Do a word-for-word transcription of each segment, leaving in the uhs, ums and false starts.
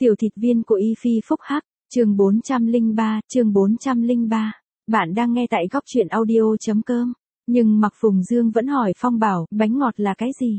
Tiểu thịt viên của Y Phi Phúc Hắc, chương bốn trăm lẻ ba, chương bốn trăm lẻ ba. Bạn đang nghe tại góc truyện audio.com. Nhưng Mạc Phùng Dương vẫn hỏi Phong Bảo, bánh ngọt là cái gì?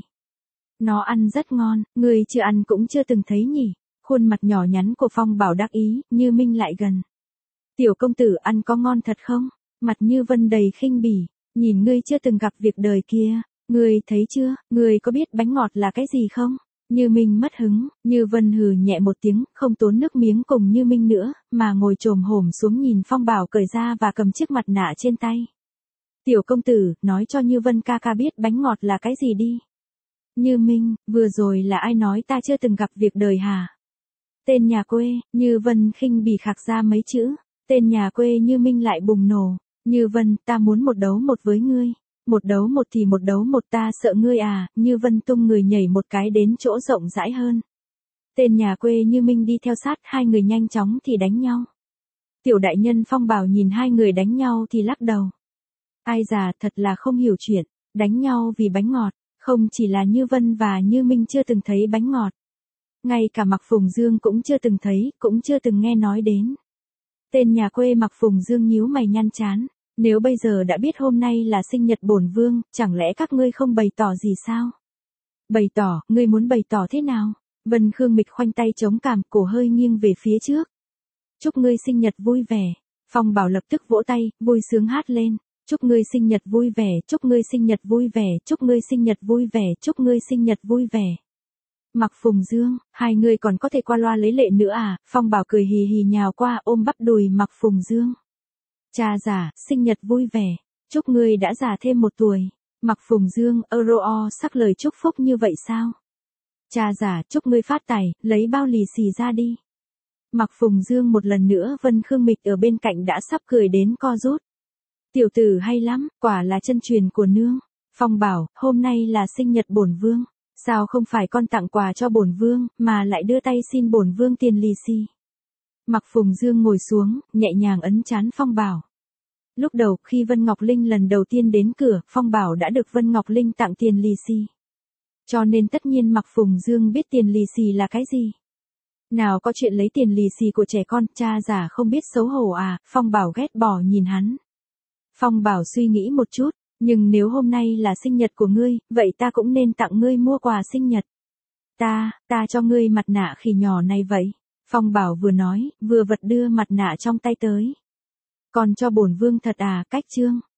Nó ăn rất ngon, người chưa ăn cũng chưa từng thấy nhỉ? Khuôn mặt nhỏ nhắn của Phong Bảo đắc ý, Như Minh lại gần. Tiểu công tử ăn có ngon thật không? Mặt Như Vân đầy khinh bỉ, nhìn ngươi chưa từng gặp việc đời kia, ngươi thấy chưa, ngươi có biết bánh ngọt là cái gì không? Như Minh mất hứng, Như Vân hừ nhẹ một tiếng, không tốn nước miếng cùng Như Minh nữa, mà ngồi chồm hổm xuống nhìn Phong Bảo cởi ra và cầm chiếc mặt nạ trên tay. Tiểu công tử, nói cho Như Vân ca ca biết bánh ngọt là cái gì đi. Như Minh, vừa rồi là ai nói ta chưa từng gặp việc đời hả? Tên nhà quê, Như Vân khinh bỉ khạc ra mấy chữ, tên nhà quê. Như Minh lại bùng nổ, Như Vân, ta muốn một đấu một với ngươi. Một đấu một thì một đấu một, ta sợ ngươi à? Như Vân tung người nhảy một cái đến chỗ rộng rãi hơn. Tên nhà quê Như Minh đi theo sát, hai người nhanh chóng thì đánh nhau. Tiểu đại nhân Phong Bảo nhìn hai người đánh nhau thì lắc đầu. Ai già, thật là không hiểu chuyện, đánh nhau vì bánh ngọt, không chỉ là Như Vân và Như Minh chưa từng thấy bánh ngọt. Ngay cả Mạc Phùng Dương cũng chưa từng thấy, cũng chưa từng nghe nói đến. Tên nhà quê Mạc Phùng Dương nhíu mày nhăn trán. Nếu bây giờ đã biết hôm nay là sinh nhật bổn vương, chẳng lẽ các ngươi không bày tỏ gì sao? Bày tỏ, ngươi muốn bày tỏ thế nào? Vân Khương Mịch khoanh tay chống cằm, cổ hơi nghiêng về phía trước. Chúc ngươi sinh nhật vui vẻ. Phong Bảo lập tức vỗ tay, vui sướng hát lên. Chúc ngươi sinh nhật vui vẻ, chúc ngươi sinh nhật vui vẻ, chúc ngươi sinh nhật vui vẻ, chúc ngươi sinh nhật vui vẻ. Mạc Phùng Dương, hai người còn có thể qua loa lấy lệ nữa à? Phong Bảo cười hì hì nhào qua ôm bắp đùi Mạc Phùng Dương. Cha già, sinh nhật vui vẻ, chúc ngươi đã già thêm một tuổi. Mạc Phùng Dương, Euro sắc lời chúc phúc như vậy sao? Cha già, chúc ngươi phát tài, lấy bao lì xì ra đi. Mạc Phùng Dương một lần nữa. Vân Khương Mịch ở bên cạnh đã sắp cười đến co rút. Tiểu tử hay lắm, quả là chân truyền của nương. Phong Bảo, hôm nay là sinh nhật bổn vương, sao không phải con tặng quà cho bổn vương, mà lại đưa tay xin bổn vương tiền lì xì? Mạc Phùng Dương ngồi xuống, nhẹ nhàng ấn trán Phong Bảo. Lúc đầu, khi Vân Ngọc Linh lần đầu tiên đến cửa, Phong Bảo đã được Vân Ngọc Linh tặng tiền lì xì. Cho nên tất nhiên Mạc Phùng Dương biết tiền lì xì là cái gì. Nào có chuyện lấy tiền lì xì của trẻ con, cha già không biết xấu hổ à? Phong Bảo ghét bỏ nhìn hắn. Phong Bảo suy nghĩ một chút, nhưng nếu hôm nay là sinh nhật của ngươi, vậy ta cũng nên tặng ngươi mua quà sinh nhật. Ta, ta cho ngươi mặt nạ khỉ nhỏ này vậy. Phong Bảo vừa nói, vừa vật đưa mặt nạ trong tay tới. Còn cho bổn vương thật à? Cách chương.